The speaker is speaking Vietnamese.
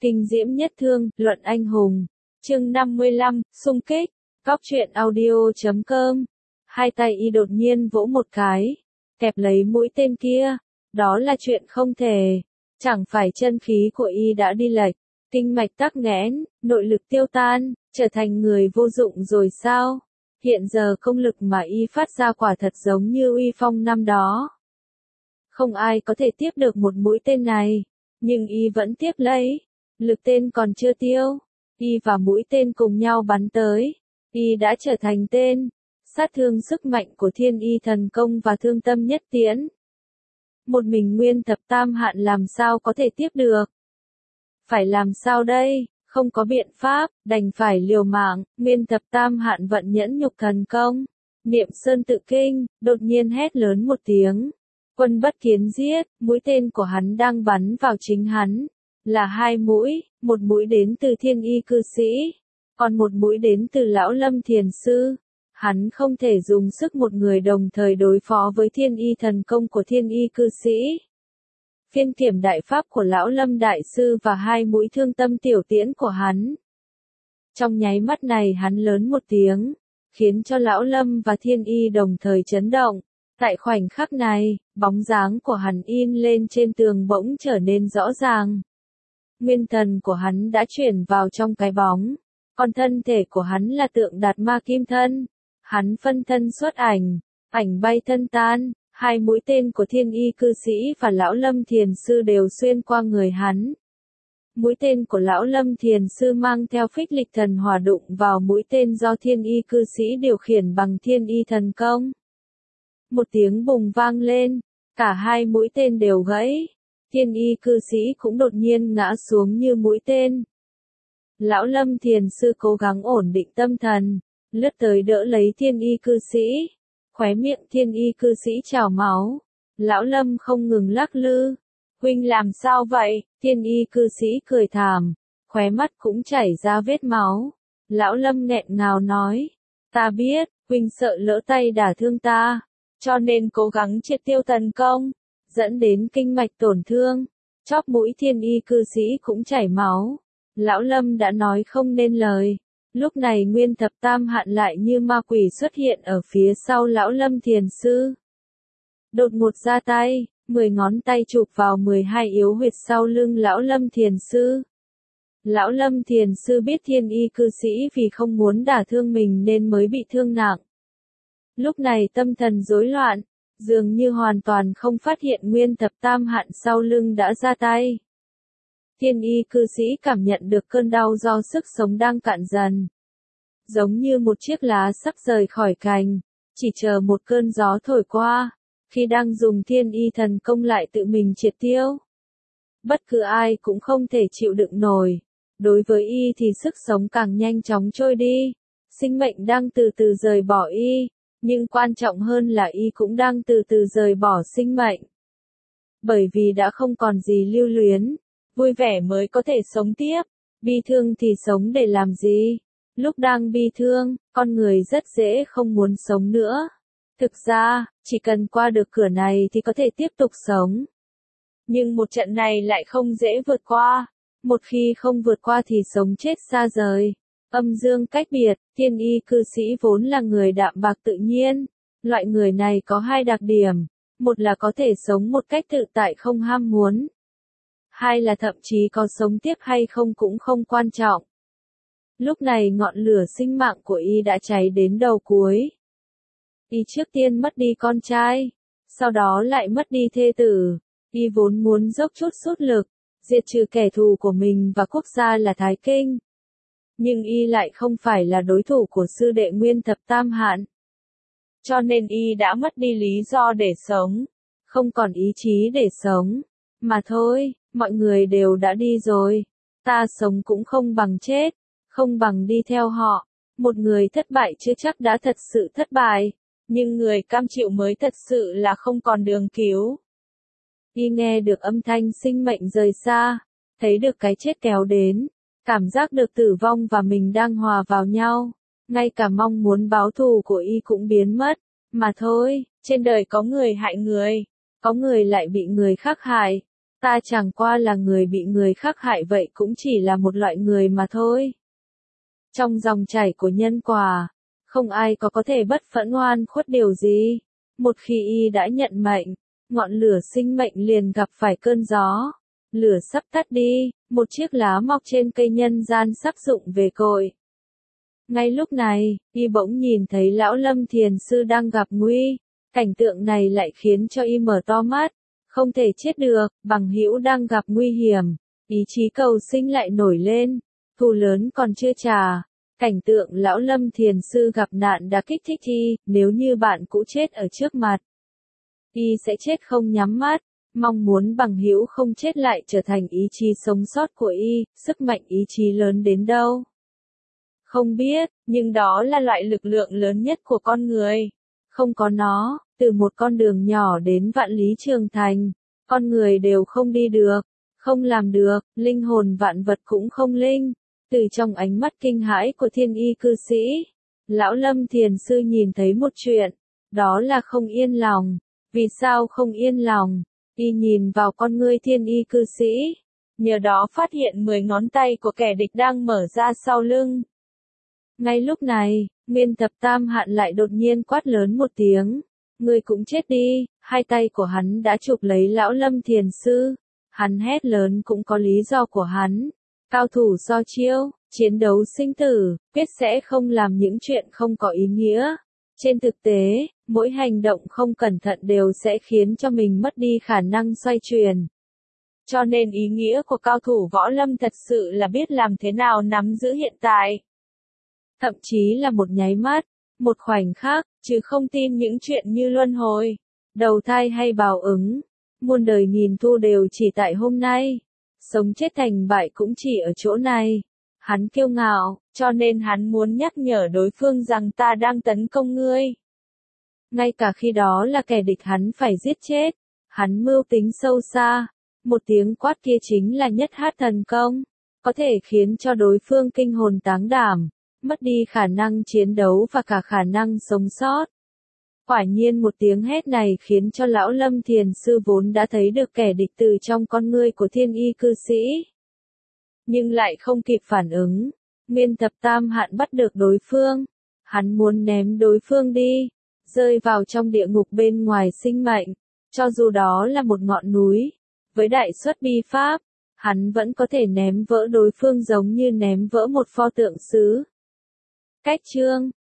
Kinh diễm nhất thương, luận anh hùng. Chương 55, xung kích. Góc truyện audio.com. Hai tay y đột nhiên vỗ một cái, kẹp lấy mũi tên kia. Đó là chuyện không thể. Chẳng phải chân khí của y đã đi lệch, kinh mạch tắc nghẽn, nội lực tiêu tan, trở thành người vô dụng rồi sao? Hiện giờ công lực mà y phát ra quả thật giống như uy phong năm đó. Không ai có thể tiếp được một mũi tên này, nhưng y vẫn tiếp lấy. Lực tên còn chưa tiêu, y và mũi tên cùng nhau bắn tới. Y đã trở thành tên, sát thương sức mạnh của thiên y thần công và thương tâm nhất tiễn. Một mình Nguyên Thập Tam Hạn làm sao có thể tiếp được? Phải làm sao đây? Không có biện pháp, đành phải liều mạng. Nguyên Thập Tam Hạn vận nhẫn nhục thần công, niệm sơn tự kinh, đột nhiên hét lớn một tiếng. Quân bất kiến giết, mũi tên của hắn đang bắn vào chính hắn. Là hai mũi, một mũi đến từ thiên y cư sĩ, còn một mũi đến từ lão Lâm Thiền Sư. Hắn không thể dùng sức một người đồng thời đối phó với thiên y thần công của thiên y cư sĩ. Phiên kiểm đại pháp của lão Lâm Đại Sư và hai mũi thương tâm tiểu tiễn của hắn. Trong nháy mắt này hắn lớn một tiếng, khiến cho lão Lâm và thiên y đồng thời chấn động. Tại khoảnh khắc này, bóng dáng của hắn in lên trên tường bỗng trở nên rõ ràng. Nguyên thần của hắn đã chuyển vào trong cái bóng, còn thân thể của hắn là tượng Đạt Ma Kim Thân. Hắn phân thân xuất ảnh, ảnh bay thân tan, hai mũi tên của thiên y cư sĩ và lão Lâm Thiền Sư đều xuyên qua người hắn. Mũi tên của lão Lâm Thiền Sư mang theo phích lịch thần hỏa đụng vào mũi tên do thiên y cư sĩ điều khiển bằng thiên y thần công. Một tiếng bùng vang lên, cả hai mũi tên đều gãy. Thiên y cư sĩ cũng đột nhiên ngã xuống như mũi tên. Lão Lâm Thiền Sư cố gắng ổn định tâm thần, lướt tới đỡ lấy thiên y cư sĩ. Khóe miệng thiên y cư sĩ trào máu. Lão Lâm không ngừng lắc lư. Huynh làm sao vậy? Thiên y cư sĩ cười thảm, khóe mắt cũng chảy ra vết máu. Lão Lâm nghẹn ngào nói, ta biết, huynh sợ lỡ tay đả thương ta, cho nên cố gắng triệt tiêu thần công, dẫn đến kinh mạch tổn thương. Chóp mũi thiên y cư sĩ cũng chảy máu. Lão Lâm đã nói không nên lời. Lúc này Nguyên Thập Tam Hạn lại như ma quỷ xuất hiện ở phía sau lão Lâm Thiền Sư. Đột ngột ra tay, 10 ngón tay chụp vào 12 yếu huyệt sau lưng lão Lâm Thiền Sư. Lão Lâm Thiền Sư biết thiên y cư sĩ vì không muốn đả thương mình nên mới bị thương nặng. Lúc này tâm thần rối loạn, dường như hoàn toàn không phát hiện Nguyên Thập Tam Hạn sau lưng đã ra tay. Thiên y cư sĩ cảm nhận được cơn đau do sức sống đang cạn dần. Giống như một chiếc lá sắp rời khỏi cành, chỉ chờ một cơn gió thổi qua, khi đang dùng thiên y thần công lại tự mình triệt tiêu. Bất cứ ai cũng không thể chịu đựng nổi. Đối với y thì sức sống càng nhanh chóng trôi đi. Sinh mệnh đang từ từ rời bỏ y, nhưng quan trọng hơn là y cũng đang từ từ rời bỏ sinh mệnh. Bởi vì đã không còn gì lưu luyến. Vui vẻ mới có thể sống tiếp, bi thương thì sống để làm gì? Lúc đang bi thương, con người rất dễ không muốn sống nữa. Thực ra, chỉ cần qua được cửa này thì có thể tiếp tục sống. Nhưng một trận này lại không dễ vượt qua. Một khi không vượt qua thì sống chết xa rời. Âm dương cách biệt, thiên y cư sĩ vốn là người đạm bạc tự nhiên. Loại người này có hai đặc điểm. Một là có thể sống một cách tự tại không ham muốn. Hai là thậm chí có sống tiếp hay không cũng không quan trọng. Lúc này ngọn lửa sinh mạng của y đã cháy đến đầu cuối. Y trước tiên mất đi con trai, sau đó lại mất đi thê tử. Y vốn muốn dốc chút sút lực, diệt trừ kẻ thù của mình và quốc gia là Thái Kinh. Nhưng y lại không phải là đối thủ của sư đệ Nguyên Thập Tam Hạn. Cho nên y đã mất đi lý do để sống, không còn ý chí để sống. Mà thôi, mọi người đều đã đi rồi. Ta sống cũng không bằng chết, không bằng đi theo họ. Một người thất bại chưa chắc đã thật sự thất bại, nhưng người cam chịu mới thật sự là không còn đường cứu. Y nghe được âm thanh sinh mệnh rời xa, thấy được cái chết kéo đến, cảm giác được tử vong và mình đang hòa vào nhau. Ngay cả mong muốn báo thù của y cũng biến mất. Mà thôi, trên đời có người hại người, có người lại bị người khác hại. Ta chẳng qua là người bị người khác hại vậy cũng chỉ là một loại người mà thôi. Trong dòng chảy của nhân quả, không ai có thể bất phẫn oan khuất điều gì. Một khi y đã nhận mệnh, ngọn lửa sinh mệnh liền gặp phải cơn gió. Lửa sắp tắt đi, một chiếc lá mọc trên cây nhân gian sắp rụng về cội. Ngay lúc này, y bỗng nhìn thấy lão Lâm Thiền Sư đang gặp nguy. Cảnh tượng này lại khiến cho y mở to mắt. Không thể chết được, bằng hữu đang gặp nguy hiểm. Ý chí cầu sinh lại nổi lên. Thù lớn còn chưa trả. Cảnh tượng lão Lâm Thiền Sư gặp nạn đã kích thích y, nếu như bạn cũ chết ở trước mặt. Y sẽ chết không nhắm mắt. Mong muốn bằng hữu không chết lại trở thành ý chí sống sót của y, sức mạnh ý chí lớn đến đâu. Không biết, nhưng đó là loại lực lượng lớn nhất của con người. Không có nó, từ một con đường nhỏ đến vạn lý trường thành, con người đều không đi được, không làm được, linh hồn vạn vật cũng không linh. Từ trong ánh mắt kinh hãi của thiên y cư sĩ, lão Lâm Thiền Sư nhìn thấy một chuyện, đó là không yên lòng. Vì sao không yên lòng? Y nhìn vào con ngươi thiên y cư sĩ, nhờ đó phát hiện 10 ngón tay của kẻ địch đang mở ra sau lưng. Ngay lúc này, Nguyên Thập Tam Hạn lại đột nhiên quát lớn một tiếng, ngươi cũng chết đi. Hai tay của hắn đã chụp lấy lão Lâm Thiền Sư. Hắn hét lớn cũng có lý do của hắn. Cao thủ so chiêu, chiến đấu sinh tử, quyết sẽ không làm những chuyện không có ý nghĩa. Trên thực tế, mỗi hành động không cẩn thận đều sẽ khiến cho mình mất đi khả năng xoay chuyển. Cho nên ý nghĩa của cao thủ võ lâm thật sự là biết làm thế nào nắm giữ hiện tại. Thậm chí là một nháy mắt, một khoảnh khắc, chứ không tin những chuyện như luân hồi, đầu thai hay bào ứng. Muôn đời nghìn thu đều chỉ tại hôm nay. Sống chết thành bại cũng chỉ ở chỗ này. Hắn kiêu ngạo, cho nên hắn muốn nhắc nhở đối phương rằng ta đang tấn công ngươi. Ngay cả khi đó là kẻ địch hắn phải giết chết. Hắn mưu tính sâu xa. Một tiếng quát kia chính là nhất hát thần công. Có thể khiến cho đối phương kinh hồn táng đảm, mất đi khả năng chiến đấu và cả khả năng sống sót. Quả nhiên một tiếng hét này khiến cho lão Lâm Thiền Sư vốn đã thấy được kẻ địch từ trong con ngươi của thiên y cư sĩ. Nhưng lại không kịp phản ứng. Nguyên Thập Tam Hạn bắt được đối phương. Hắn muốn ném đối phương đi, rơi vào trong địa ngục bên ngoài sinh mệnh. Cho dù đó là một ngọn núi, với đại xuất bi pháp, hắn vẫn có thể ném vỡ đối phương giống như ném vỡ một pho tượng sứ. Cách chương